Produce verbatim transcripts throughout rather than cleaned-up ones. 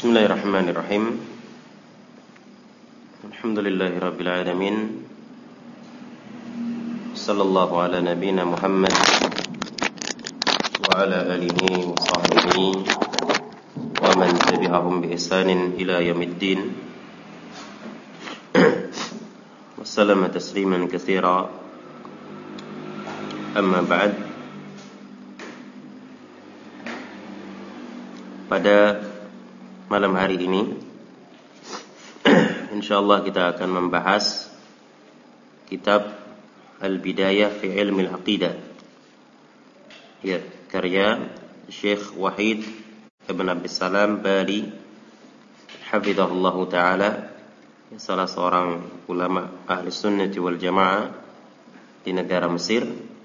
Bismillahirrahmanirrahim. Alhamdulillahirabbil alamin. Sallallahu ala nabiyyina Muhammad wa ala alihi wa sahbihi wa man tabi'ahum bi ihsanin ila yaumiddin. Wa sallama tasliman katsira. Amma ba'd. Pada malam hari ini insyaallah kita akan membahas kitab Al-Bidayah fi Ilmi Al-Aqidah, ya, karya Syekh Wahid Ibn Abdissalam Bali hafizahullah ta'ala, salah seorang ulama ahli sunnati wal jamaah di negara Mesir.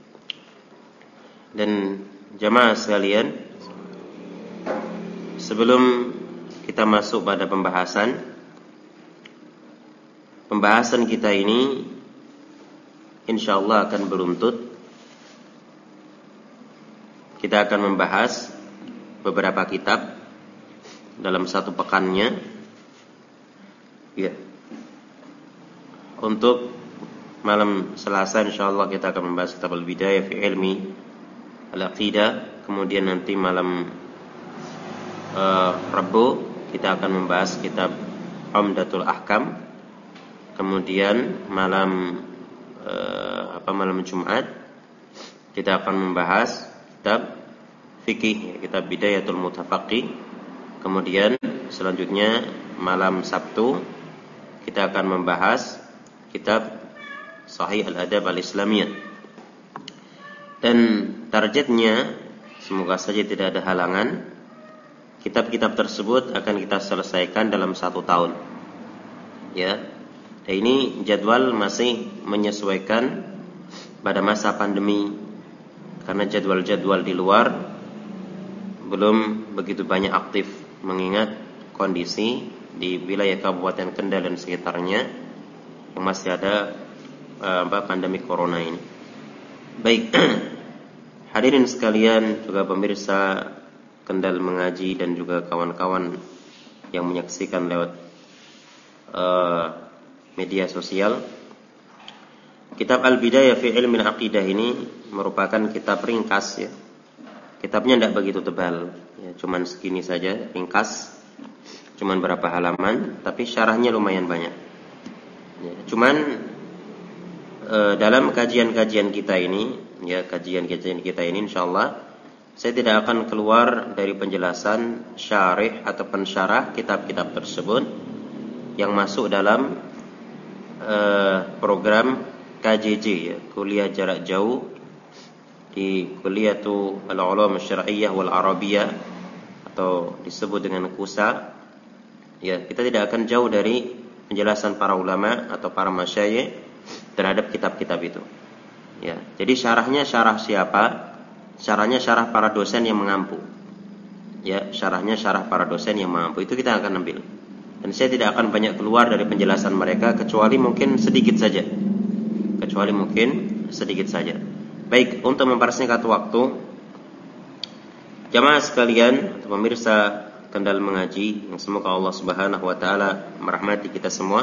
Dan jamaah sekalian, sebelum kita masuk pada pembahasan Pembahasan kita ini insyaallah akan beruntut. Kita akan membahas beberapa kitab dalam satu pekannya, ya. Untuk malam Selasa insyaallah kita akan membahas kitab Al-Bidayah fi Ilmi Al-Aqidah. Kemudian nanti malam uh, Rabu kita akan membahas kitab Umdatul Ahkam. Kemudian malam uh, apa malam Jumat kita akan membahas kitab fikih, kitab Bidayatul Mutafaqih. Kemudian selanjutnya malam Sabtu kita akan membahas kitab Sahih Al-Adab Al-Islamiyah. Dan targetnya, semoga saja tidak ada halangan, kitab-kitab tersebut akan kita selesaikan dalam satu tahun, ya. Dan ini jadwal masih menyesuaikan pada masa pandemi, karena jadwal-jadwal di luar belum begitu banyak aktif, mengingat kondisi di wilayah Kabupaten Kendal dan sekitarnya yang masih ada uh, pandemi corona ini. Baik, hadirin sekalian, juga pemirsa Kendal Mengaji dan juga kawan-kawan yang menyaksikan lewat uh, media sosial. Kitab Al-Bidayah fi Ilmi Al-Aqidah ini merupakan kitab ringkas, ya. Kitabnya tidak begitu tebal, ya, cuman segini saja, ringkas, cuman berapa halaman, tapi syarahnya lumayan banyak, ya. Cuman uh, dalam kajian-kajian kita ini, ya, kajian-kajian kita ini insyaallah saya tidak akan keluar dari penjelasan syarih atau pensyarah kitab-kitab tersebut yang masuk dalam uh, program K J J, ya, kuliah jarak jauh di Kuliatul Ulum Syar'iyyah wal Arabiyah, atau disebut dengan KUSA. Ya, kita tidak akan jauh dari penjelasan para ulama atau para masyayikh terhadap kitab-kitab itu. Ya, jadi syarahnya syarah siapa? Syarahnya syarah para dosen yang mengampu. Ya, syarahnya syarah para dosen yang mengampu. Itu kita akan ambil. Dan saya tidak akan banyak keluar dari penjelasan mereka, kecuali mungkin sedikit saja. Kecuali mungkin sedikit saja. Baik, untuk mempersingkat waktu, jamaah sekalian atau pemirsa Kendal Mengaji, yang semoga Allah Subhanahu wa taala merahmati kita semua.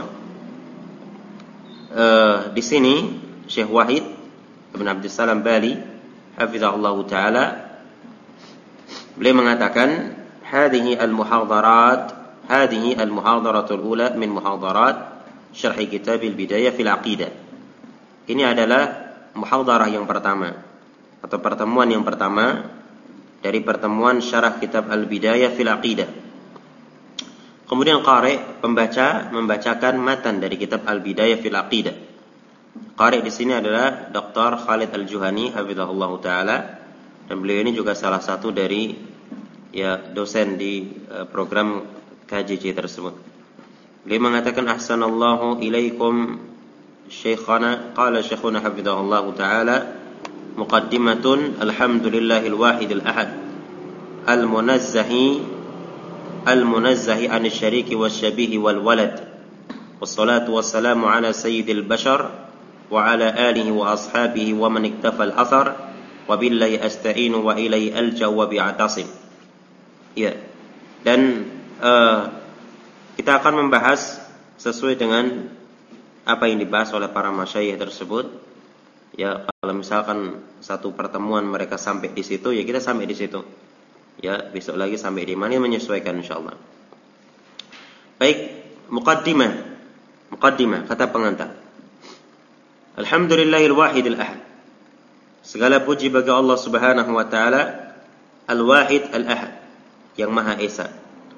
Uh, di sini Syekh Wahid Ibn Abdissalam Bali hafizahullah ta'ala, beliau mengatakan hadhihi al-muhadharat hadhihi al-muhadharatul ula min muhadharat syarh kitab al-Bidayah fil Aqidah. Ini adalah muhadharah yang pertama atau pertemuan yang pertama dari pertemuan syarah kitab Al-Bidayah fil Aqidah. Kemudian qari, pembaca, membacakan matan dari kitab Al-Bidayah fil Aqidah. Qari di sini adalah Doktor Khalid Al-Juhani hafizahullah taala, dan beliau ini juga salah satu dari, ya, dosen di uh, program K J J tersebut. Beliau mengatakan ahsanallahu ilaikum syekhana, qala syekhuna hafizahullah taala, muqaddimatun alhamdulillahil wahidil ahad al-munazzahi al-munazzahi anis syariki wasyabihi wal walad, wassalatu wassalamu ala sayyidil bashar wa ala alihi wa ashabihi wa man iktafa al-athar wa billahi asta'inu wa ilaihi alja wa bi'atasim. Ya. Dan uh, kita akan membahas sesuai dengan apa yang dibahas oleh para masyayikh tersebut. Ya, kalau misalkan satu pertemuan mereka sampai di situ, ya kita sampai di situ. Ya, besok lagi sampai di mana, menyesuaikan insyaallah. Baik, muqaddimah. Muqaddimah, kata pengantar. Alhamdulillahil wahidil ahad. Segala puji bagi Allah Subhanahu wa taala, Al-Wahid Al-Ahad, yang Maha Esa.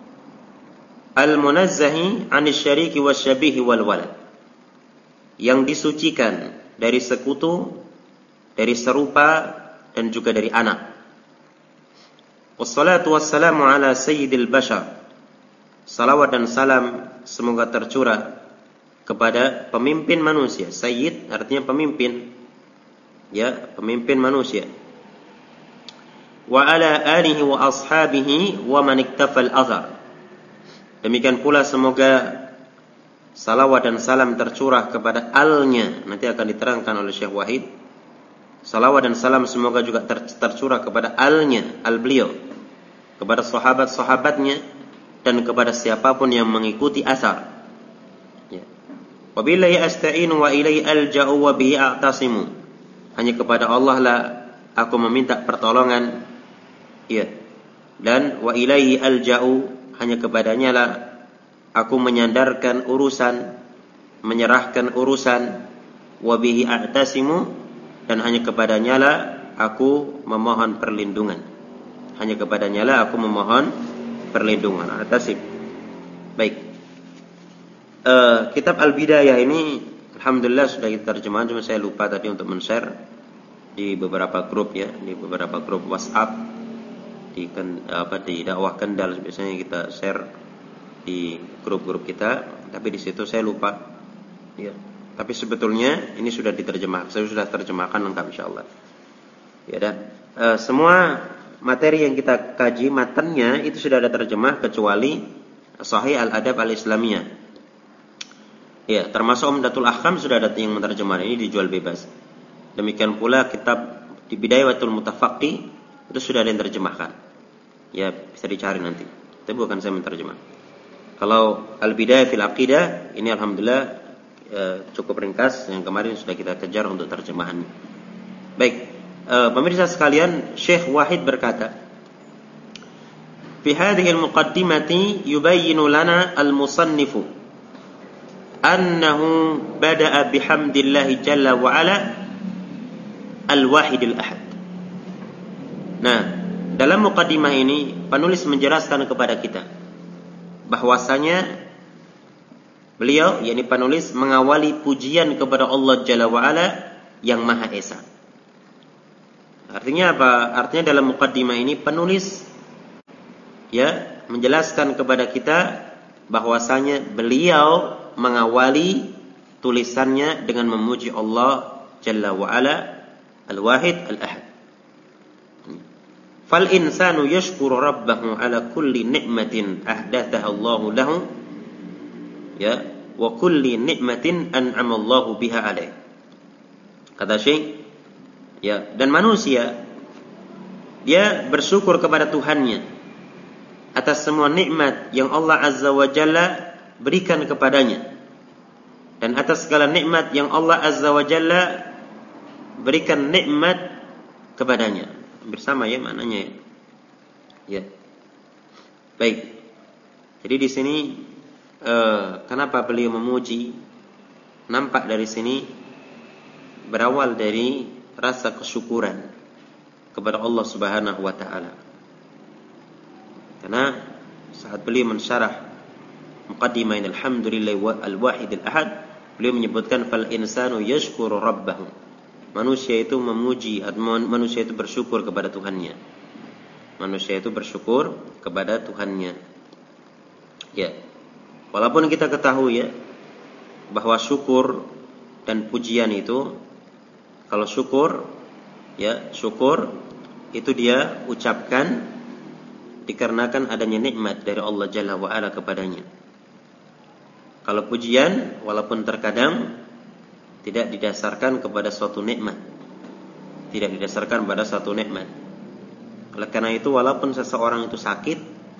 Al-Munazzahi 'anil syariki wasyabihi wal walad. Yang disucikan dari sekutu, dari serupa dan juga dari anak. Wassalatu wassalamu ala sayyidil bashar. Salawat dan salam semoga tercurah kepada pemimpin manusia. Sayyid artinya pemimpin, ya, pemimpin manusia. Wa ala alihi wa ashabihi wa man iktafal athar. Demikian pula semoga salawat dan salam tercurah kepada alnya, nanti akan diterangkan oleh Syekh Wahid. Salawat dan salam semoga juga ter- tercurah kepada alnya, al beliau, kepada sahabat-sahabatnya dan kepada siapapun yang mengikuti asar. Ya. Wabillahi asta'inu wa ilaihi alja'u wa bihi a'tasimu. Hanya kepada Allah lah aku meminta pertolongan. Ya. Dan wa ilaihi alja'u, hanya kepadanya lah aku menyandarkan urusan, menyerahkan urusan. Wa bihi a'tasimu, dan hanya kepadanya lah aku memohon perlindungan. Hanya kepadanya lah aku memohon perlindungan. A'tasib. Baik. Uh, kitab Al-Bidayah ini alhamdulillah sudah kita terjemahkan, cuma saya lupa tadi untuk men-share di beberapa grup, ya, di beberapa grup WhatsApp di apa di dakwah Kendal biasanya kita share di grup-grup kita, tapi di situ saya lupa, ya. Tapi sebetulnya ini sudah diterjemahkan, saya sudah terjemahkan lengkap insyaallah. Ya, dan uh, semua materi yang kita kaji matanya itu sudah ada terjemah kecuali Sahih Al-Adab Al-Islamiyah. Ya, termasuk Umdatul Ahkam sudah ada yang menerjemah, ini dijual bebas. Demikian pula kitab di Bidayatul Mutafaqqih itu sudah ada yang terjemahkan. Ya, bisa dicari nanti. Tapi bukan saya menerjemah. Kalau Al-Bidayah fil Aqidah ini alhamdulillah eh, cukup ringkas, yang kemarin sudah kita kejar untuk terjemahannya. Baik, eh, pemirsa sekalian, Syekh Wahid berkata, "Fi hadhihi al-muqaddimati yubayyinu lana al-musannifu annahu bada'a bihamdillahi jalla wa ala al-wahidil ahad." Nah, dalam muqaddimah ini penulis menjelaskan kepada kita bahwasanya beliau, yakni penulis, mengawali pujian kepada Allah jalla wa ala yang Maha Esa. Artinya apa? Artinya dalam muqaddimah ini penulis, ya, menjelaskan kepada kita bahwasanya beliau mengawali tulisannya dengan memuji Allah Jalla wa Ala Al-Wahid Al-Ahad. Fal insanu yashkuru rabbahu ala kulli ni'matin ahdathaha Allah lahu, ya, wa kulli ni'matin an'ama Allah biha alaih. Kata Syekh, ya, dan manusia dia bersyukur kepada Tuhannya atas semua nikmat yang Allah Azza wa Jalla berikan kepadanya, dan atas segala nikmat yang Allah Azza wa Jalla berikan nikmat kepadanya. Bersama, ya, maknanya, ya. Ya. Baik. Jadi di sini eh, kenapa beliau memuji? Nampak dari sini berawal dari rasa kesyukuran kepada Allah Subhanahu wa taala. Karena saat beliau mensyarah Muqaddimah alhamdulillah al-wahid al-ahad, beliau menyebutkan fal insanu yashkuru rabbahu. Manusia itu memuji, manusia itu bersyukur kepada Tuhannya. Manusia itu bersyukur kepada Tuhannya. Ya. Walaupun kita ketahui, ya, bahwa syukur dan pujian itu, kalau syukur, ya, syukur itu dia ucapkan dikarenakan adanya nikmat dari Allah Jalla wa Ala kepadanya. Kalau pujian, walaupun terkadang tidak didasarkan kepada suatu nikmat, tidak didasarkan pada suatu nikmat. Oleh karena itu, walaupun seseorang itu sakit,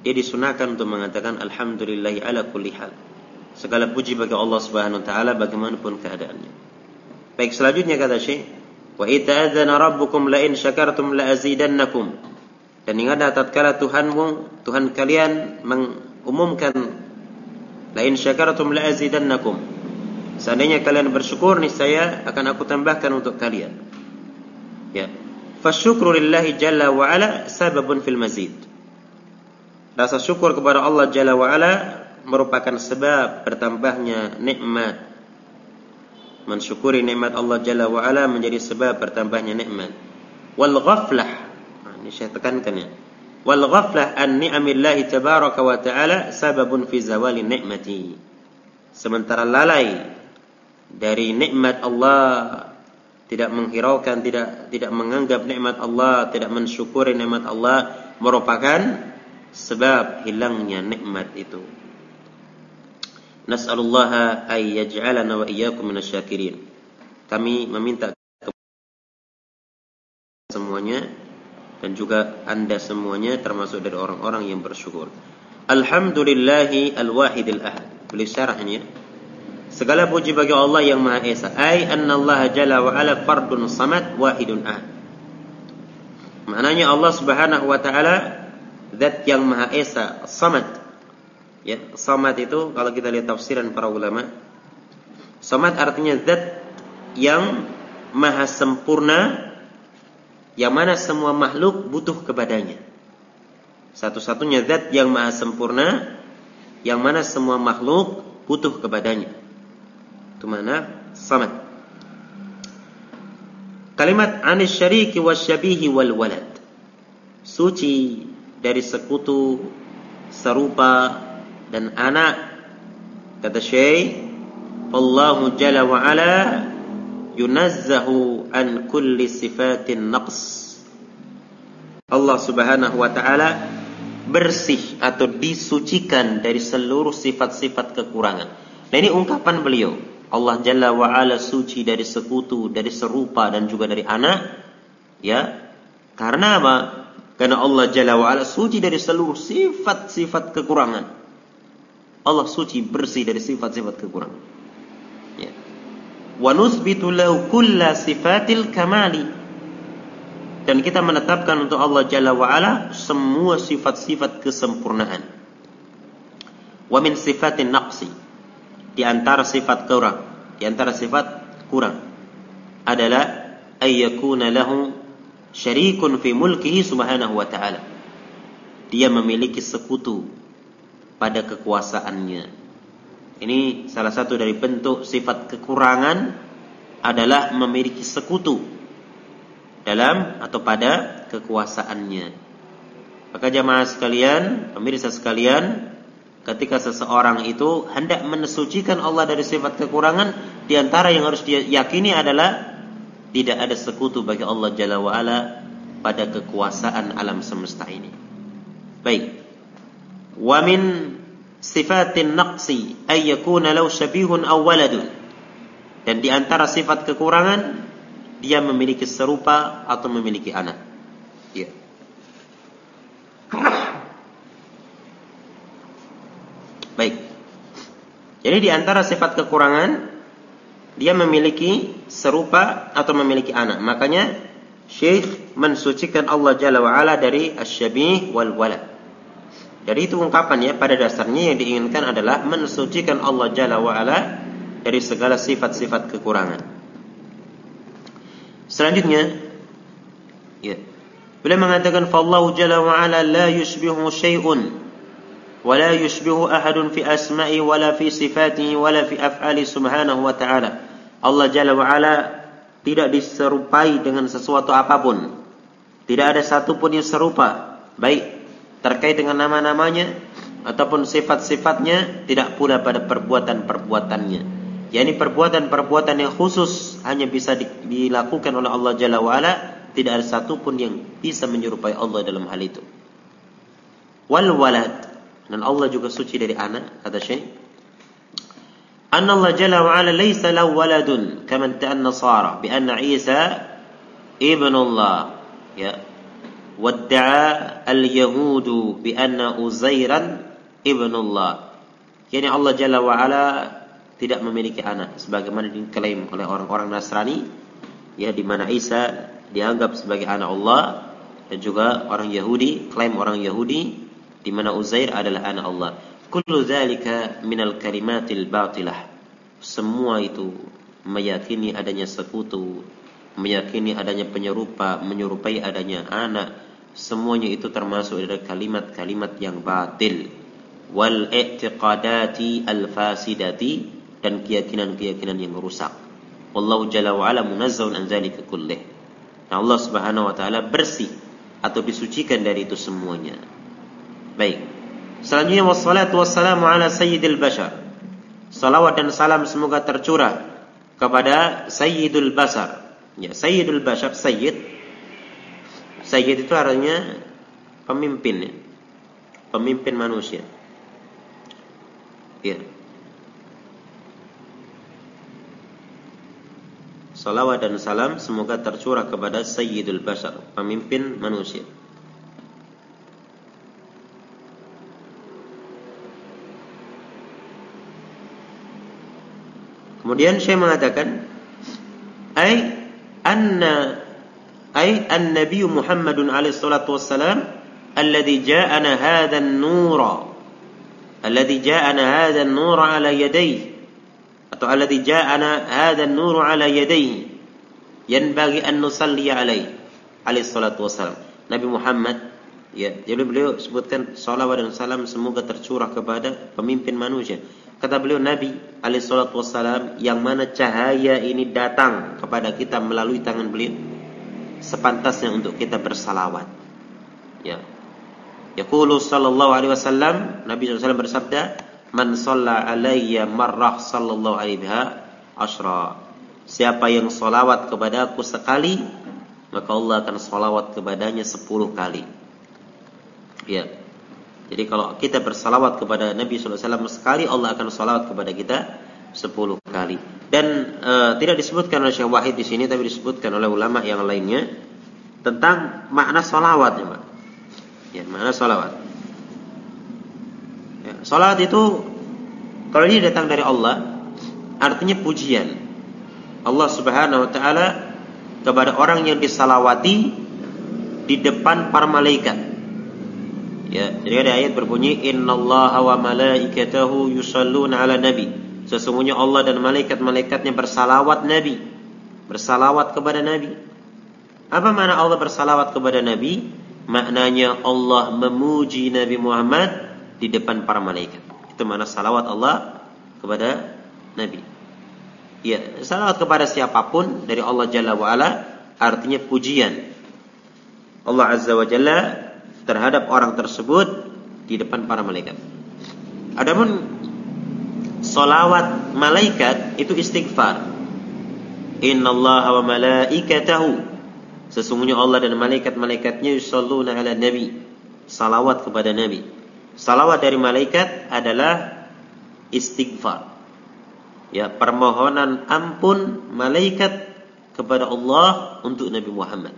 dia disunahkan untuk mengatakan alhamdulillahi ala kulli hal. Segala puji bagi Allah Subhanahu wa taala bagaimanapun keadaannya. Baik, selanjutnya kata Syekh, wa ita'adzana rabbukum la in syakartum la azidannakum. Dan ingatlah tatkala Tuhanmu, Tuhan kalian mengumumkan la in syakartum la azidannakum. Seandainya kalian bersyukur niscaya akan aku tambahkan untuk kalian. Ya. Fasyukru lillahi jalla wa ala sababun fil mazid. Rasa syukur kepada Allah Jalla wa ala merupakan sebab bertambahnya nikmat. Mensyukuri nikmat Allah Jalla wa ala menjadi sebab bertambahnya nikmat. Wal ghaflah, nah, ini saya tekankan ya. Wal ghaflah an ni'amillahi tabaraka wa ta'ala sababun fi zawali ni'mati. Sementara lalai dari nikmat Allah, tidak menghiraukan, tidak tidak menganggap nikmat Allah, tidak mensyukuri nikmat Allah merupakan sebab hilangnya nikmat itu. Nas'alullaha ay yaj'alana wa iyyakum minasyakirin. Kami meminta semuanya dan juga Anda semuanya termasuk dari orang-orang yang bersyukur. Alhamdulillahi al-wahidil ahad. Beli syarahnya. Segala puji bagi Allah yang Maha Esa. Ay anna Allah jalla wa ala fardun samad wahidun ahad. Maknanya Allah Subhanahu wa taala Zat yang Maha Esa, Samad. Ya, Samad itu kalau kita lihat tafsiran para ulama, Samad artinya zat yang maha sempurna, yang mana semua makhluk butuh kepadanya. Satu-satunya zat yang maha sempurna, yang mana semua makhluk butuh kepadanya. Itu mana Samad. Kalimat anis syariki wasyabihi wal walad. Suci dari sekutu, serupa dan anak. Kata Syekh, Allahu Jalla wa ala yunazzahu an kulli sifatin naqs. Allah Subhanahu wa taala bersih atau disucikan dari seluruh sifat-sifat kekurangan. Nah, ini ungkapan beliau. Allah Jalla wa ala suci dari sekutu, dari serupa dan juga dari anak. Ya. Karena apa? Karena Allah Jalla wa ala suci dari seluruh sifat-sifat kekurangan. Allah suci bersih dari sifat-sifat kekurangan. Ya. Wa nuthbitu lahu kulla sifatil kamali. Dan kita menetapkan untuk Allah Jalla wa ala semua sifat-sifat kesempurnaan. Wa min sifatin naqsi. Di antara sifat kurang, di antara sifat kurang adalah ayyakuna lahu syarikun fi mulkihi subhanahu wa ta'ala. Dia memiliki sekutu pada kekuasaannya. Ini salah satu dari bentuk sifat kekurangan adalah memiliki sekutu dalam atau pada kekuasaannya. Maka jamaah sekalian, pemirsa sekalian, ketika seseorang itu hendak mensucikan Allah dari sifat kekurangan, di antara yang harus dia yakini adalah tidak ada sekutu bagi Allah Jalla wa ala pada kekuasaan alam semesta ini. Baik. Wa min sifatin naqsi ay yakuna law syabihun aw waladun. Dan di antara sifat kekurangan, dia memiliki serupa atau memiliki anak. Ya. Baik. Jadi di antara sifat kekurangan, dia memiliki serupa atau memiliki anak. Makanya Syekh mensucikan Allah Jalla wa ala dari asyabih wal walad. Dari itu ungkapan ya, pada dasarnya yang diinginkan adalah mensucikan Allah Jalla wa ala dari segala sifat-sifat kekurangan. Selanjutnya ya, beliau mengatakan fallahu Jalla wa ala la yushbihu syai'un ولا يشبه أحد في أسمائه ولا في صفاته ولا في أفعاله سبحانه وتعالى. Allah Jalla wa ala tidak diserupai dengan sesuatu apapun. Tidak ada satupun yang serupa, baik terkait dengan nama-namanya ataupun sifat-sifatnya, tidak pula pada perbuatan-perbuatannya. yakni perbuatan-perbuatan yang khusus hanya bisa dilakukan oleh Allah Jalla wa ala, tidak ada satupun yang bisa menyerupai Allah dalam hal itu. Wal walad, dan Allah juga suci dari anak, kata Syekh. Anna Allah Jalla wa ala laysa lahu waladun kama ta'an nasara bi anna Isa ibnullah. Ya. wadda'a al-yahudu bi anna Uzairan ibnullah. Yani Allah Jalla wa Ala tidak memiliki anak sebagaimana diklaim oleh orang-orang Nasrani, ya, di mana Isa dianggap sebagai anak Allah, dan juga orang Yahudi klaim orang Yahudi di mana Uzair adalah anak Allah. Kullu dzalika minal kalimatil batilah. Semua itu meyakini adanya sekutu, meyakini adanya penyerupa, menyerupai adanya anak, semuanya itu termasuk dari kalimat-kalimat yang batil. Wal i'tiqadati al-fasidati, dan keyakinan-keyakinan yang rusak. Wallahu jalla wa ala munazzahun an dzalika kullih. Nah, Allah Subhanahu wa taala bersih atau disucikan dari itu semuanya. Baik. Selanjutnya wassalatu wassalamu ala sayyidil bashar. Salawat dan salam semoga tercurah kepada sayyidul bashar. Ya, sayyidul bashar, sayyid. Sayyid itu artinya pemimpin, ya. Pemimpin manusia. Ya. Salawat dan salam semoga tercurah kepada sayyidul bashar, pemimpin manusia. Kemudian Syekh mengatakan, ai anna ai an-nabiy Muhammadun alaihi salatu wassalam alladhi ja'ana hadha an-nura alladhi ja'ana hadha an-nura ala yadayhi, atau alladhi ja'ana hadha an-nuru ala yadayhi yanbaghi an nusalli alaihi alaihi salatu wassalam. Nabi Muhammad, ya, jadi beliau sebutkan salawat dan salam semoga tercurah kepada pemimpin manusia. Kata beliau, Nabi alaihi salatu wassalam, yang mana cahaya ini datang kepada kita melalui tangan beliau, sepantasnya untuk kita bersalawat. Ya. Yaqulu sallallahu alaihi wasallam, Nabi sallallahu alaihi wasallam bersabda, man shalla alayya marrah sallallahu alaihi biha asyra. Siapa yang salawat kepadaku sekali, maka Allah akan salawat kepadanya sepuluh kali. Ya. Jadi kalau kita bersalawat kepada Nabi sallallahu alaihi wasallam sekali, Allah akan salawat kepada kita sepuluh kali. Dan e, tidak disebutkan oleh Syekh Wahid di sini, tapi disebutkan oleh ulama yang lainnya tentang makna salawat, ya, Pak. Ya, makna salawat. Ya, salawat itu kalau ini datang dari Allah, artinya pujian Allah Subhanahu wa taala kepada orang yang disalawati di depan para malaikat. Ya, jadi ada ayat berbunyi innallaha wa malaikatahu yusholluna ala nabi. Sesungguhnya Allah dan malaikat-malaikatnya bersalawat Nabi, bersalawat kepada Nabi. Apa makna Allah bersalawat kepada Nabi? Maknanya Allah memuji Nabi Muhammad di depan para malaikat. Itu makna salawat Allah kepada Nabi. Ya, salawat kepada siapapun dari Allah Jalla wa Ala artinya pujian Allah Azza wa Jalla terhadap orang tersebut di depan para malaikat. Adapun salawat malaikat itu istighfar. Innallaha wa malaikatahu, sesungguhnya Allah dan malaikat-malaikatnya yusholluna ala nabi, salawat kepada Nabi. Salawat dari malaikat adalah istighfar, ya, permohonan ampun malaikat kepada Allah untuk Nabi Muhammad.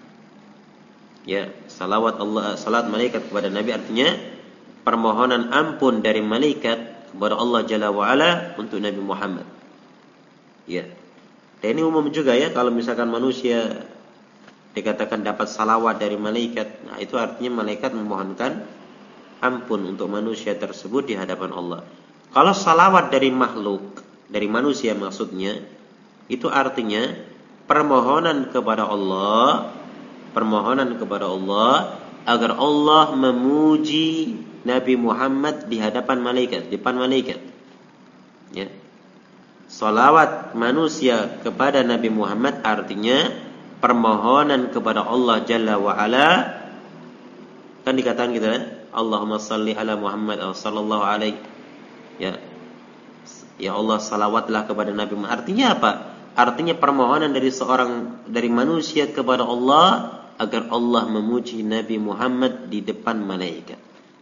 Ya, salawat Allah, salat malaikat kepada Nabi artinya permohonan ampun dari malaikat kepada Allah Jalla wa Ala untuk Nabi Muhammad. Ya. Dan ini umum juga, ya, kalau misalkan manusia dikatakan dapat salawat dari malaikat, nah itu artinya malaikat memohonkan ampun untuk manusia tersebut di hadapan Allah. Kalau salawat dari makhluk, dari manusia maksudnya, itu artinya permohonan kepada Allah, permohonan kepada Allah agar Allah memuji Nabi Muhammad di hadapan malaikat, di depan malaikat. Ya. Salawat manusia kepada Nabi Muhammad artinya permohonan kepada Allah Jalla wa Ala. Kan dikatakan gitu, kan? Allahumma salli ala Muhammad sallallahu alaihi. Ya. Ya Allah, salawatlah kepada Nabi Muhammad. Artinya apa? Artinya permohonan dari seorang, dari manusia kepada Allah agar Allah memuji Nabi Muhammad di depan malaikat.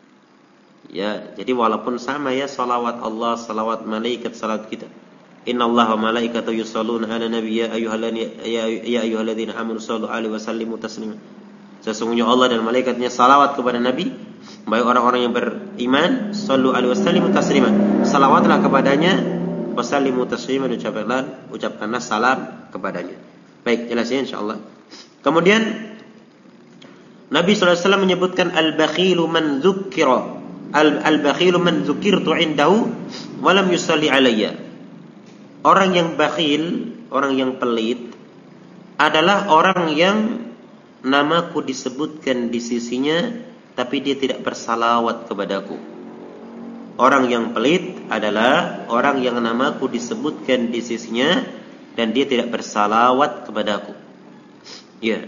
Ya, jadi walaupun sama, ya, salawat Allah, salawat malaikat, salawat kita. Innallaha wa malaikatahu yusholluna 'alan nabiy ya ayyuhalladzina ya, ya ayyuhalladzina amanu shallu 'alaihi wa sallimu taslima. Sesungguhnya Allah dan malaikatnya salawat kepada Nabi. Baik orang-orang yang beriman, sallu alaihi wasallimu tasliman. Salawatlah kepadanya, wasallimu tasliman, ucapkanlah, ucapkanlah salam kepadanya. Baik, jelas ya insyaallah. Kemudian Nabi sallallahu alaihi wasallam menyebutkan al-bakhilu man dzukira, al-bakhilu man dzukirtu indahu wa lam yusalli alayya. Orang yang bakhil, orang yang pelit adalah orang yang namaku disebutkan di sisinya tapi dia tidak bersalawat kepadaku. Orang yang pelit adalah orang yang namaku disebutkan di sisinya dan dia tidak bersalawat kepadaku. Ya.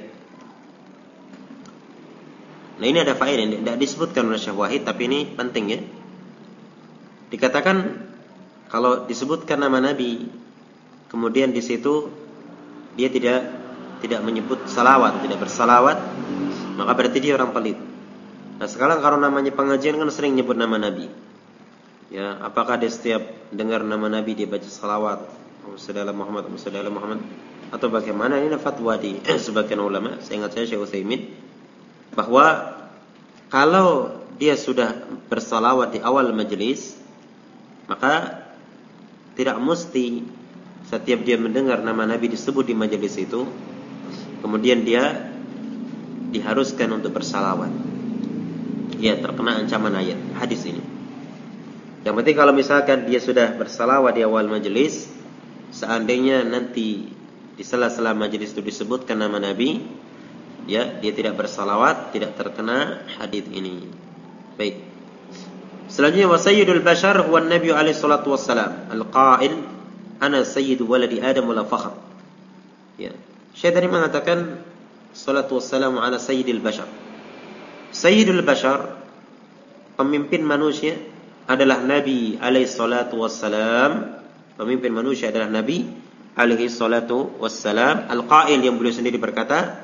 Nah, ini ada faedah yang tidak disebutkan oleh Syekh Wahid, tapi ini penting ya. Dikatakan kalau disebutkan nama Nabi, kemudian di situ dia tidak tidak menyebut salawat, tidak bersalawat, maka berarti dia orang pelit. Nah, sekarang kalau namanya pengajian kan sering nyebut nama Nabi. Ya, apakah dia setiap dengar nama Nabi dia baca salawat, Allahumma Muhammad, Allahumma Muhammad, atau bagaimana? Ini fatwa di sebagian ulama, saya ingat saya Syekh Utsaimin, bahwa kalau dia sudah bersalawat di awal majelis, maka tidak mesti setiap dia mendengar nama Nabi disebut di majelis itu, kemudian dia diharuskan untuk bersalawat. Ya, terkena ancaman ayat hadis ini. Yang penting kalau misalkan dia sudah bersalawat di awal majelis, seandainya nanti di sela-sela majelis itu disebutkan nama Nabi, ya, dia tidak bersalawat, tidak terkena hadis ini. Baik. Selanjutnya wa sayyidul bashar huwa an-nabiy alaihi salatu wassalam al-qa'il ana sayyidu waladi adam wala fakhr. Ya. Syekh tadi mengatakan salatu wassalamu ala sayyidil bashar. Sayyidul bashar, pemimpin manusia adalah Nabi alaihi salatu wassalam. Pemimpin manusia adalah Nabi alaihi salatu wassalam. Al-qa'il, yang beliau sendiri berkata,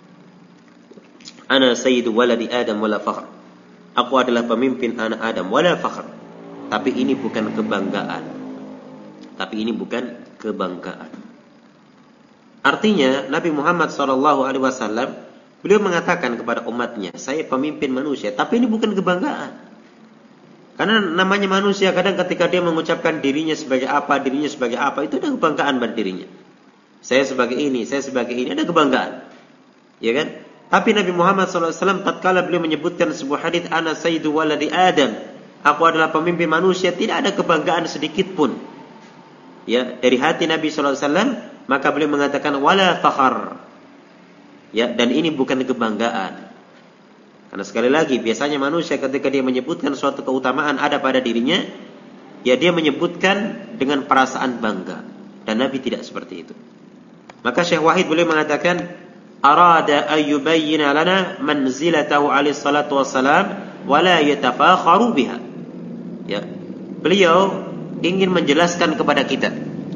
ana sayyidu waladi adam wala fakhr. Aku adalah pemimpin anak Adam wala fakhr. Tapi ini bukan kebanggaan. Tapi ini bukan kebanggaan. Artinya Nabi Muhammad sallallahu alaihi wasallam beliau mengatakan kepada umatnya, saya pemimpin manusia, tapi ini bukan kebanggaan. Karena namanya manusia, kadang ketika dia mengucapkan dirinya sebagai apa, dirinya sebagai apa, itu ada kebanggaan pada dirinya. Saya sebagai ini, saya sebagai ini, ada kebanggaan. Ya kan? Tapi Nabi Muhammad sallallahu alaihi wasallam tatkala beliau menyebutkan sebuah hadis, ana sayyidu waladi Adam, aku adalah pemimpin manusia, tidak ada kebanggaan sedikit pun. Ya, dari hati Nabi sallallahu alaihi wasallam, maka beliau mengatakan wala fakhar. Ya, dan ini bukan kebanggaan. Karena sekali lagi, biasanya manusia ketika dia menyebutkan suatu keutamaan ada pada dirinya, ya dia menyebutkan dengan perasaan bangga. Dan Nabi tidak seperti itu. Maka Syekh Wahid boleh mengatakan, arada ayyubayyina lana manzilatahu alaihi salatu wassalam wala yatafakharu biha. Ya, beliau ingin menjelaskan kepada kita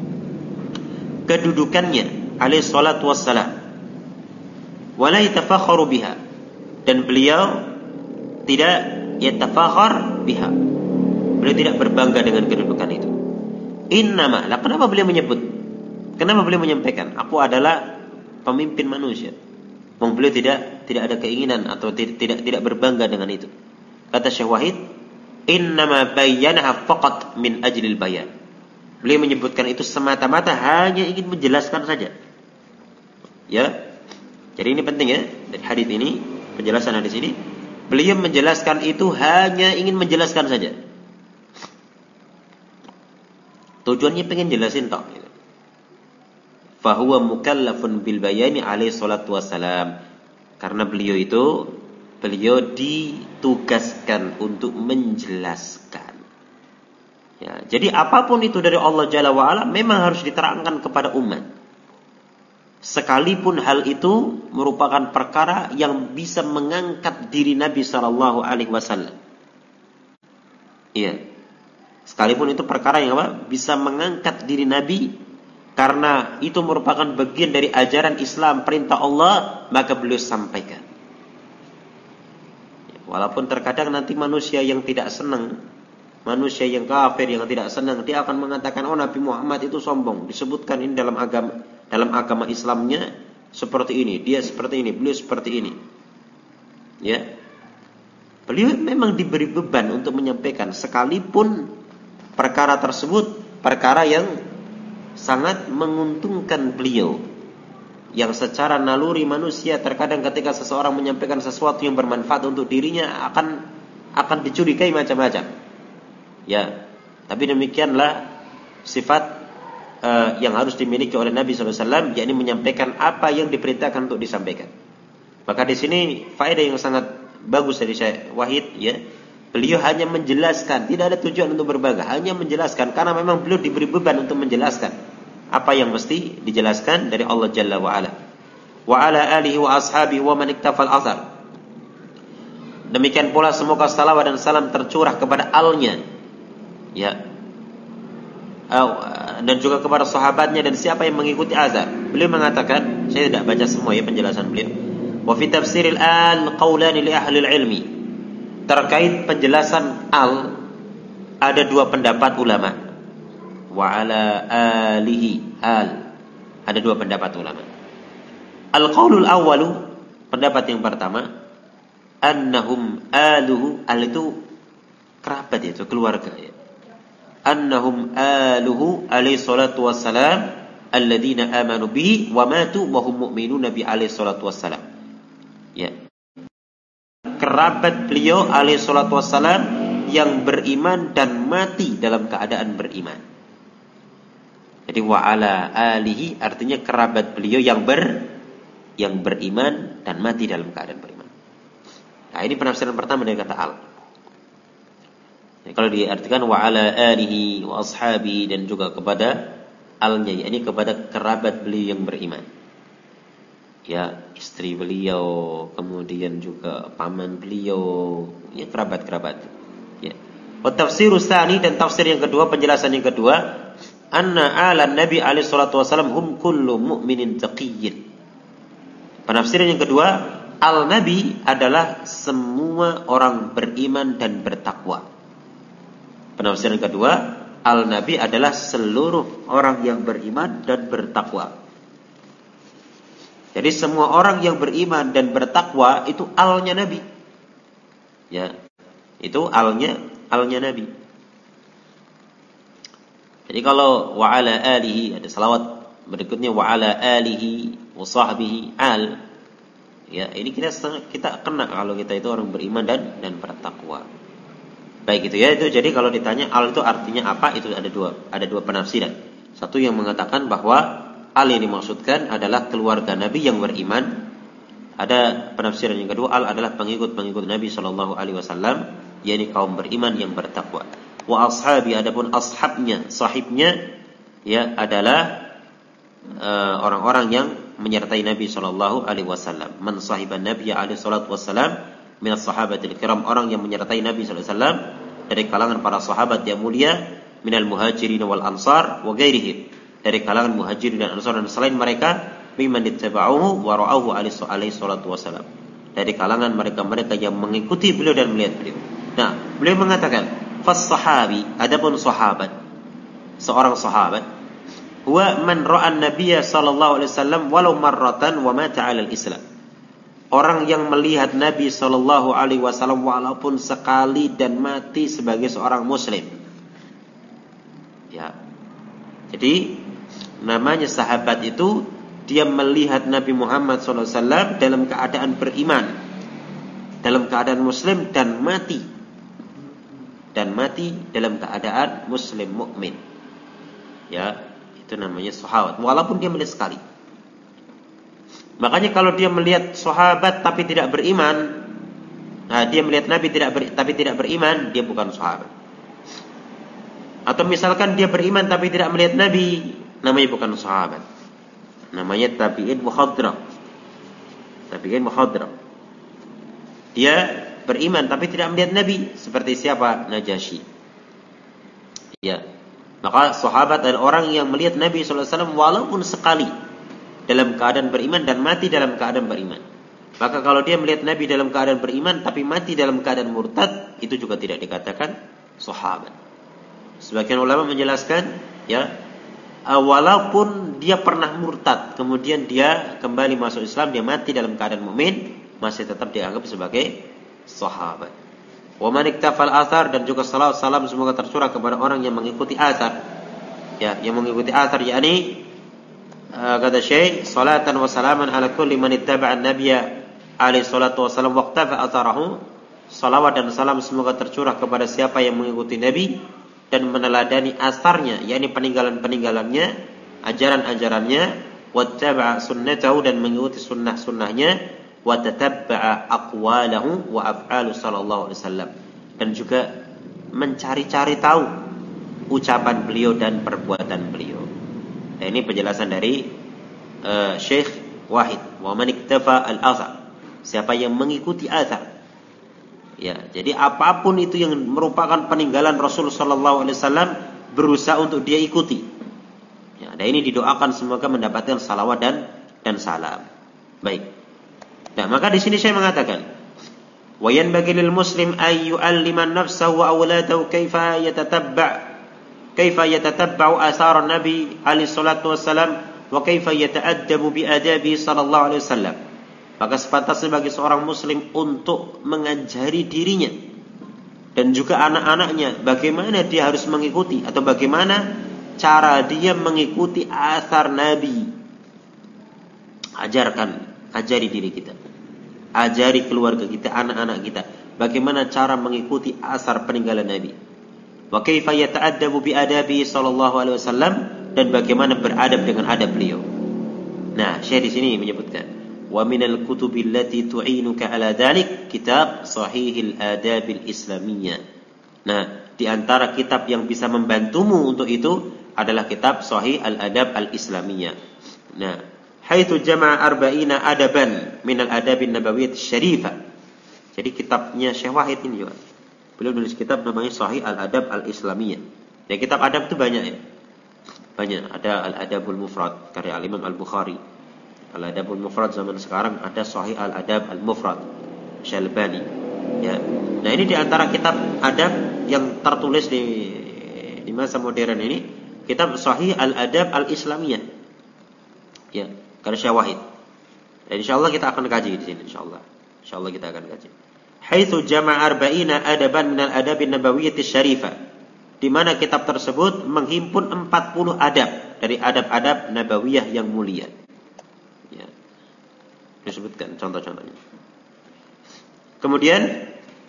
kedudukannya alaihi salatu wassalam wala yatafakharu biha, dan beliau tidak yatafakhar biha, beliau tidak berbangga dengan kedudukan itu. Innama, lah kenapa beliau menyebut, kenapa beliau menyampaikan aku adalah pemimpin manusia? Wong beliau tidak tidak ada keinginan atau tidak tidak, tidak berbangga dengan itu. Kata Syekh Wahid, innama bayyanaha faqat min ajlil bayan. Beliau menyebutkan itu semata-mata hanya ingin menjelaskan saja. Ya. Jadi ini penting ya, dari hadis ini, penjelasan hadis ini, beliau menjelaskan itu hanya ingin menjelaskan saja. Tujuannya pengen jelasin tok. Fahuwa mukallafun bil bayani alaihi salatu wassalam. Karena beliau itu, beliau ditugaskan untuk menjelaskan. Ya, jadi apapun itu dari Allah Jalla wa'ala memang harus diterangkan kepada umat. Sekalipun hal itu merupakan perkara yang bisa mengangkat diri Nabi sallallahu alaihi wasallam. Iya. Sekalipun itu perkara yang apa? Bisa mengangkat diri Nabi, karena itu merupakan bagian dari ajaran Islam, perintah Allah, maka beliau sampaikan. Walaupun terkadang nanti manusia yang tidak senang, manusia yang kafir yang tidak senang, dia akan mengatakan, oh Nabi Muhammad itu sombong, disebutkan ini dalam agama dalam agama Islamnya seperti ini, dia seperti ini, beliau seperti ini. Beliau memang diberi beban untuk menyampaikan, sekalipun perkara tersebut perkara yang sangat menguntungkan beliau, yang secara naluri manusia terkadang ketika seseorang menyampaikan sesuatu yang bermanfaat untuk dirinya akan akan dicurigai macam-macam. Ya, tapi demikianlah sifat uh, yang harus dimiliki oleh Nabi shallallahu alaihi wasallam, yakni menyampaikan apa yang diperintahkan untuk disampaikan. Maka di sini faedah yang sangat bagus dari Syekh Wahid, ya. Beliau hanya menjelaskan, tidak ada tujuan untuk berbangga, hanya menjelaskan karena memang beliau diberi beban untuk menjelaskan apa yang mesti dijelaskan dari Allah Jalla wa Ala. Wa ala alihi wa ashabihi wa man iktafal athar. Demikian pula semoga salawat dan salam tercurah kepada alnya, ya, dan juga kepada sahabatnya dan siapa yang mengikuti azhar. Beliau mengatakan, saya tidak baca semua ya penjelasan beliau. Wa fi tafsiril al qawlan li ahli ilmi. Terkait penjelasan al ada dua pendapat ulama. Wa ala alihi al ada dua pendapat ulama. Al qaulul awwalu, pendapat yang pertama, annahum aluhu, al itu kerabat, itu keluarga, ya. Annahum aluhu alaihi salatu wassalam alladzina amanu bihi wa matu wa hum mu'minuna bi alaihi salatu wassalam. Ya. Kerabat beliau alaihi salatu wassalam yang beriman dan mati dalam keadaan beriman. Jadi wa ala alihi artinya kerabat beliau yang ber yang beriman dan mati dalam keadaan beriman. Nah, ini penafsiran pertama dari kata al. Jadi, kalau diartikan wa ala alihi wa ashabi dan juga kepada alnya, yakni kepada kerabat beliau yang beriman. Ya, istri beliau, kemudian juga paman beliau, ya kerabat-kerabat. Ya. Wa tafsirus tsani, dan tafsir yang kedua, penjelasan yang kedua, anna ala nabi alaihi salatu wasallam hum kullu mu'minin taqiyyin. Penafsiran yang kedua, al-nabi adalah semua orang beriman dan bertakwa. Penafsiran kedua, al-nabi adalah seluruh orang yang beriman dan bertakwa. Jadi semua orang yang beriman dan bertakwa itu alnya Nabi. Ya. Itu alnya alnya Nabi. Jadi kalau wa ala alihi, ada salawat berikutnya wa ala alihi wa sahbihi al. Ya, ini kita kita kena kalau kita itu orang beriman dan dan bertakwa. Baik itu ya, itu jadi kalau ditanya al itu artinya apa, itu ada dua ada dua penafsiran. Satu yang mengatakan bahwa al yang dimaksudkan adalah keluarga Nabi yang beriman. Ada penafsiran yang kedua, al adalah pengikut-pengikut Nabi Shallallahu Alaihi Wasallam, yakni kaum beriman yang bertakwa. Wa ashabi, adapun ashabnya, sahibnya, ya adalah uh, orang-orang yang menyertai Nabi Shallallahu Alaihi Wasallam. Man sahiban Nabi Alaihi Salatu Wasallam min as-sahabatil kiram, orang yang menyertai Nabi Shallallahu Alaihi Wasallam dari kalangan para sahabat yang mulia, minal muhajirin wal ansar wa ghairihim, dari kalangan muhajirin dan ansar dan selain mereka, mimman ittaba'uhu wa ra'ahu alaihi salatu wasalam, dari kalangan mereka-mereka yang mengikuti beliau dan melihat beliau. Nah, beliau mengatakan fas sahabi, adapun sahabat, seorang sahabat, huwa man ra'a an-nabiyya sallallahu alaihi wasallam walau marratan wa mata 'ala al-islam, orang yang melihat Nabi sallallahu alaihi wasallam walaupun sekali dan mati sebagai seorang muslim. Ya. Jadi namanya sahabat itu dia melihat Nabi Muhammad shallallahu alaihi wasallam dalam keadaan beriman, dalam keadaan muslim dan mati, dan mati dalam keadaan muslim mukmin. Ya, itu namanya sahabat. Walaupun dia melihat sekali. Makanya kalau dia melihat sahabat tapi tidak beriman, nah dia melihat Nabi tidak ber, tapi tidak beriman, dia bukan sahabat. Atau misalkan dia beriman tapi tidak melihat Nabi, namanya bukan sahabat. Namanya tabi'in mukhadram. Tabi'in mukhadram. Dia beriman tapi tidak melihat Nabi, seperti siapa? Najasyi. Ya. Maka sahabat adalah orang yang melihat Nabi sallallahu alaihi wasallam walaupun sekali dalam keadaan beriman dan mati dalam keadaan beriman. Maka kalau dia melihat Nabi dalam keadaan beriman tapi mati dalam keadaan murtad, itu juga tidak dikatakan sahabat. Sebagian ulama menjelaskan, ya, walaupun dia pernah murtad, kemudian dia kembali masuk Islam, dia mati dalam keadaan mukmin, masih tetap dianggap sebagai sahabat. Wa man iktafal athar, dan juga salawat salam semoga tercurah kepada orang yang mengikuti athar. Ya, yang mengikuti athar yakni uh, kata Syekh, salatan wa salaman ala kulli man ittaba'a an-nabiyya alaihi salatu wasallam waqtafa atharahu. Salawat dan salam semoga tercurah kepada siapa yang mengikuti Nabi dan meneladani asarnya, yakni peninggalan-peninggalannya, ajaran-ajarannya, wattaba'a sunnatahu, dan mengikuti sunnah-sunnahnya, wa tatabba'a aqwalahu wa af'alu sallallahu alaihi wasallam, dan juga mencari-cari tahu ucapan beliau dan perbuatan beliau. Nah, ini penjelasan dari uh, Syekh Wahid. Wa man iktafa al-athar, siapa yang mengikuti athar. Ya, jadi apapun itu yang merupakan peninggalan Rasul sallallahu alaihi wasallam berusaha untuk dia ikuti. Ya, dan ini didoakan semoga mendapatkan salawat dan dan salam. Baik. Nah, maka di sini saya mengatakan, wa yanbaghi lil muslim ay yu'allima nafsahu wa awladahu kaifa yatatabba' kaifa yatatabba'u athar an-nabi alaihi salatu wassalam wa kaifa yata'addabu bi adabi sallallahu alaihi wasallam. Maka sepantasnya bagi seorang muslim untuk mengajari dirinya dan juga anak-anaknya bagaimana dia harus mengikuti atau bagaimana cara dia mengikuti athar Nabi. Ajarkan, ajari diri kita, ajari keluarga kita, anak-anak kita, bagaimana cara mengikuti asar peninggalan Nabi. Wa kaifa yata'addabu bi adabi sallallahu alaihi wasallam, dan bagaimana beradab dengan adab beliau. Nah, Syekh di sini menyebutkan, wa minal kutubil lati tu'inuka ala dzalik kitab Sahihil Adabil Islamiyah. Nah, di antara kitab yang bisa membantumu untuk itu adalah kitab Sahih Al-Adab Al-Islamiyah. Nah, haitsu jama'a arba'ina adaban minal adabin nabawiyyah syarifah. Jadi kitabnya Syekh Wahid ini juga, beliau nulis kitab namanya Sahih Al-Adab Al-Islamiyah. Ya, kitab adab itu banyak ya. Banyak, ada Al-Adabul Mufrad karya Al-Imam Al-Bukhari. Al-Adabul Mufrad zaman sekarang ada Sahih Al-Adab Al-Mufrad Syalbani. Ya. Nah, ini di antara kitab adab yang tertulis di di masa modern ini, kitab Sahih Al-Adab Al-Islamiyah. Ya, karya Syekh Wahid. Dan insyaallah kita akan kaji di sini insyaallah. Insyaallah kita akan kaji. Haitsu jama'a arba'ina adaban minal adabin nabawiyyah syarifah. Di mana kitab tersebut menghimpun empat puluh adab dari adab-adab nabawiyah yang mulia. Ya. Disebutkan contoh-contohnya. Kemudian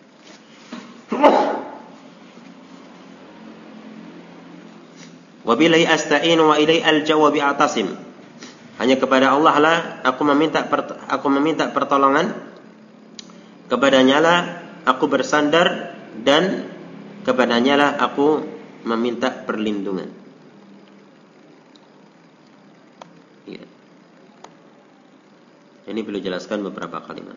wabillahi asta'inu wa ilai al-jawab bi'atasim. Hanya kepada Allah lah aku meminta aku meminta pertolongan, kepadanya lah aku bersandar, dan kepadanya lah aku meminta perlindungan. Ya. Ini perlu jelaskan beberapa kalimat.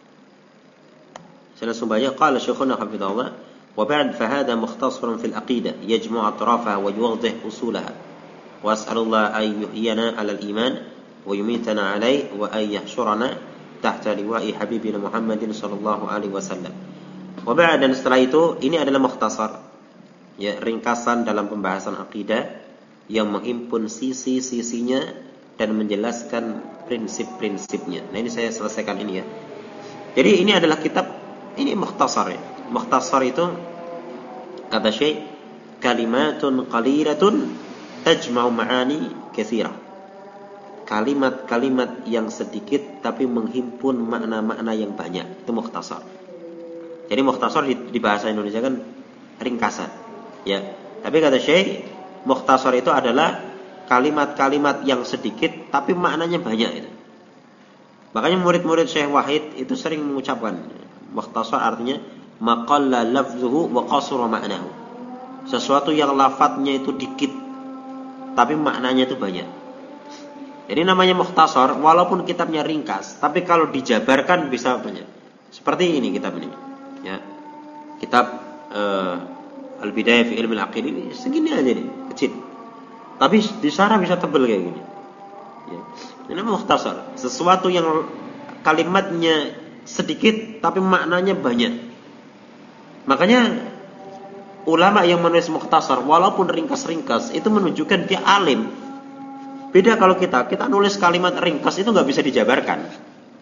Saya langsung baca. Qala Syekhuna hafizahullah, wa ba'd fa hadha mukhtasarun fil aqidah yajma'u atrafaha wa yuwaddih usulaha. Wa as'alullah an yuhyina 'ala al-iman wa yumitana 'alayhi wa an yahshurana tahta liwa'i habibina Muhammadin sallallahu alaihi wasallam. Wa ba'd, dan setelah itu ini adalah mukhtasar, ya, ringkasan dalam pembahasan akidah yang menghimpun sisi-sisinya dan menjelaskan prinsip-prinsipnya. Nah, ini saya selesaikan ini ya. Jadi ini adalah kitab, ini mukhtasar ya. Mukhtasar itu kata Syekh, kalimatun qalilatun tajma'u ma'ani katsirah. Kalimat-kalimat yang sedikit tapi menghimpun makna-makna yang banyak. Itu mukhtasar. Jadi mukhtasar di, di bahasa Indonesia kan ringkasan, ya. Tapi kata Syekh, mukhtasar itu adalah kalimat-kalimat yang sedikit tapi maknanya banyak itu. Makanya murid-murid Syekh Wahid itu sering mengucapkan mukhtasar artinya maqalla lafzuhu wa qasura ma'nahu. Sesuatu yang lafadznya itu dikit tapi maknanya itu banyak. Jadi namanya mukhtasar walaupun kitabnya ringkas, tapi kalau dijabarkan bisa banyak. Seperti ini kitab ini. Ya, kitab uh, Al-Bidayah fi Ilmi Al-Aqid ini segini aja nih, kecil. Tapi disarah bisa tebal kayak gini. Ya. Ini mukhtasar, sesuatu yang kalimatnya sedikit tapi maknanya banyak. Makanya ulama yang menulis mukhtasar walaupun ringkas-ringkas itu menunjukkan dia alim. Beda kalau kita, kita nulis kalimat ringkas itu nggak bisa dijabarkan.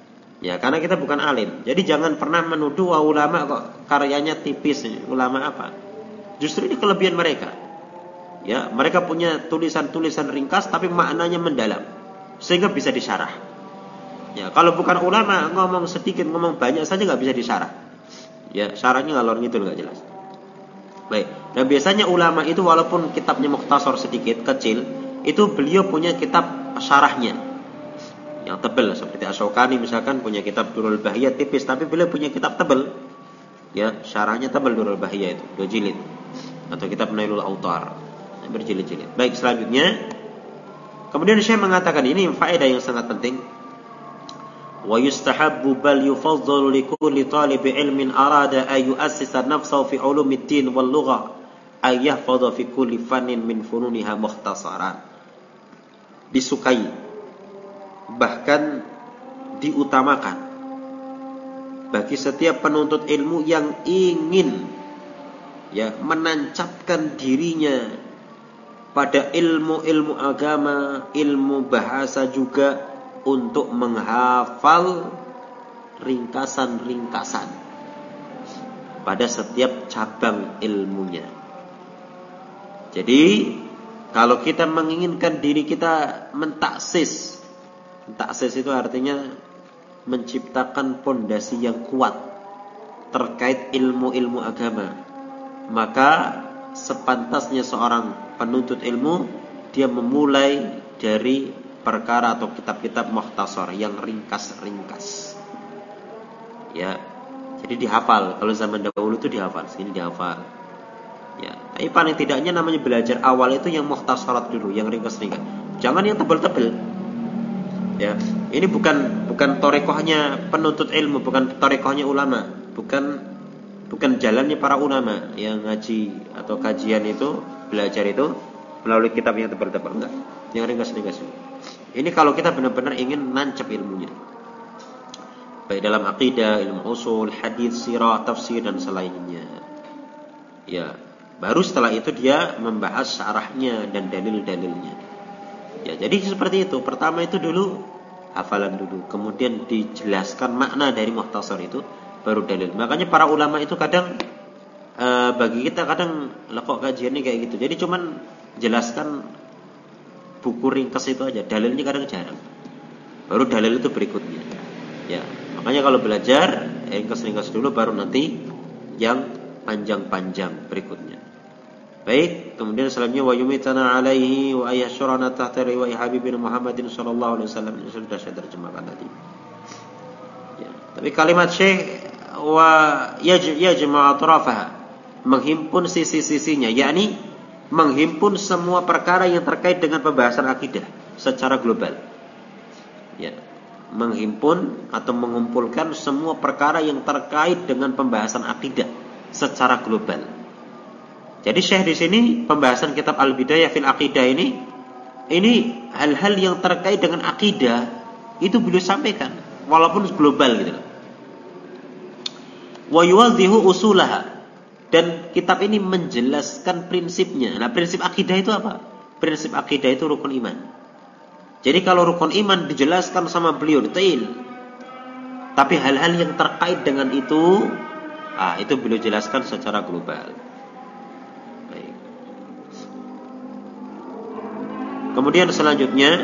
Ya, karena kita bukan alim. Jadi jangan pernah menuduh wah, ulama kok karyanya tipis. Ulama apa? Justru ini kelebihan mereka. Ya, mereka punya tulisan-tulisan ringkas tapi maknanya mendalam sehingga bisa disyarah. Ya, kalau bukan ulama ngomong sedikit, ngomong banyak saja nggak bisa disyarah. Ya, syarahnya ngalor ngidul nggak jelas. Baik. Nah, biasanya ulama itu walaupun kitabnya mukhtasar sedikit, kecil, itu beliau punya kitab syarahnya yang tebal, seperti Asy-Syaukani misalkan punya kitab Durrul Bahiyah tipis, tapi beliau punya kitab tebal. Ya, syarahnya tebal Durrul Bahiyah itu, dua jilid. Atau kitab Nailul Autar, berjilid-jilid. Baik, selanjutnya kemudian Syekh mengatakan ini faedah yang sangat penting. Wa yustahabbu bal yufaddalu li kulli talibi ilmin arada ay yu'assisa nafsahu fi ulumiddin wal lugha ay yahfadha fi kulli fannin min fununiha mukhtasaran. Disukai, bahkan diutamakan bagi setiap penuntut ilmu yang ingin ya menancapkan dirinya pada ilmu-ilmu agama, ilmu bahasa juga, untuk menghafal ringkasan-ringkasan pada setiap cabang ilmunya. Jadi kalau kita menginginkan diri kita mentaksis, mentaksis itu artinya menciptakan pondasi yang kuat terkait ilmu-ilmu agama, maka sepantasnya seorang penuntut ilmu dia memulai dari perkara atau kitab-kitab mukhtasar yang ringkas-ringkas. Ya, jadi dihafal. Kalau zaman dahulu itu dihafal, sini dihafal. Ya, tapi paling tidaknya namanya belajar awal itu yang mukhtasarat dulu, yang ringkas-ringkas. Jangan yang tebal-tebal. Ya, ini bukan bukan torekohnya penuntut ilmu, bukan torekohnya ulama, bukan bukan jalannya para ulama yang ngaji atau kajian itu, belajar itu melalui kitab yang tebal-tebal, enggak. Yang ringkas-ringkas. Ini kalau kita benar-benar ingin nancap ilmunya, baik dalam akidah, ilmu usul, hadis, sirah, tafsir dan selainnya. Ya, baru setelah itu dia membahas syarahnya dan dalil-dalilnya. Ya, jadi seperti itu. Pertama itu dulu hafalan dulu, kemudian dijelaskan makna dari mukhtasar itu, baru dalil. Makanya para ulama itu kadang e, bagi kita kadang lah kok kajiannya kayak gitu. Jadi cuman jelaskan buku ringkas itu aja, dalilnya kadang jarang. Baru dalil itu berikutnya. Ya, makanya kalau belajar ringkas-ringkas dulu, baru nanti yang panjang-panjang berikutnya. Baik, kemudian selanjutnya wa yumitana alaihi wa ayyashurana tahta riwayat Habibina Muhammadin sallallahu alaihi wasallam. Ini sudah saya terjemahkan tadi. Ya, tapi kalimat Syekh wa yajma' atrafaha, menghimpun sisi-sisinya, yakni menghimpun semua perkara yang terkait dengan pembahasan akidah secara global. Ya, menghimpun atau mengumpulkan semua perkara yang terkait dengan pembahasan akidah secara global. Jadi Syekh di sini pembahasan kitab Al-Bidayah fil Aqidah ini ini hal-hal yang terkait dengan akidah itu beliau sampaikan walaupun global gitu loh. Wa yuwadhihu usulaha, dan kitab ini menjelaskan prinsipnya. Nah, prinsip akidah itu apa? Prinsip akidah itu rukun iman. Jadi kalau rukun iman dijelaskan sama beliau detail, tapi hal-hal yang terkait dengan itu, ah itu beliau jelaskan secara global. Baik. Kemudian selanjutnya,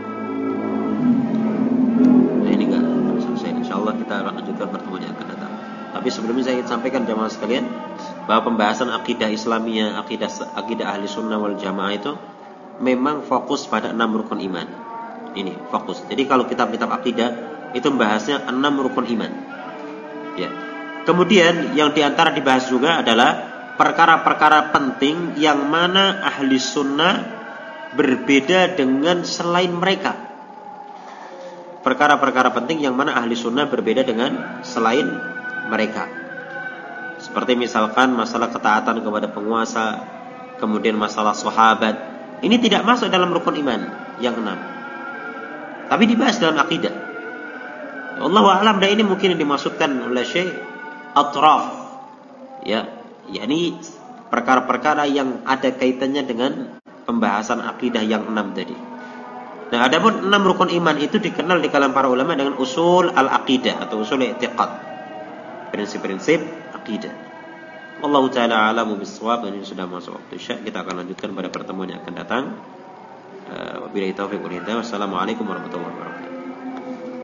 nah ini enggak selesai. Insyaallah kita akan lanjutkan pertemuan yang akan datang. Tapi sebelumnya saya ingin sampaikan jamaah sekalian bahwa pembahasan akidah Islamiyah, akidah akidah ahli sunnah wal jamaah itu memang fokus pada enam rukun iman. Ini fokus. Jadi kalau kitab-kitab akidah itu membahasnya enam rukun iman. Ya. Kemudian yang diantara dibahas juga adalah perkara-perkara penting yang mana ahli sunnah berbeda dengan selain mereka. Perkara-perkara penting yang mana ahli sunnah berbeda dengan selain mereka. Seperti misalkan masalah ketaatan kepada penguasa, kemudian masalah sahabat. Ini tidak masuk dalam rukun iman yang enam, tapi dibahas dalam akidah. Wallahu a'lam, dan ini mungkin dimaksudkan oleh Syekh atraf, ya, yakni perkara-perkara yang ada kaitannya dengan pembahasan akidah yang enam tadi. Nah, adapun enam rukun iman itu dikenal di kalangan para ulama dengan usul al-aqidah atau usul i'tiqad. Prinsip-prinsip akidah. Wallahu taala a'lamu bis-shawab. Ini sudah masuk waktu Isya. Kita akan lanjutkan pada pertemuan yang akan datang. Wabillahi taufiq wal hidayah. Wassalamualaikum warahmatullahi wabarakatuh.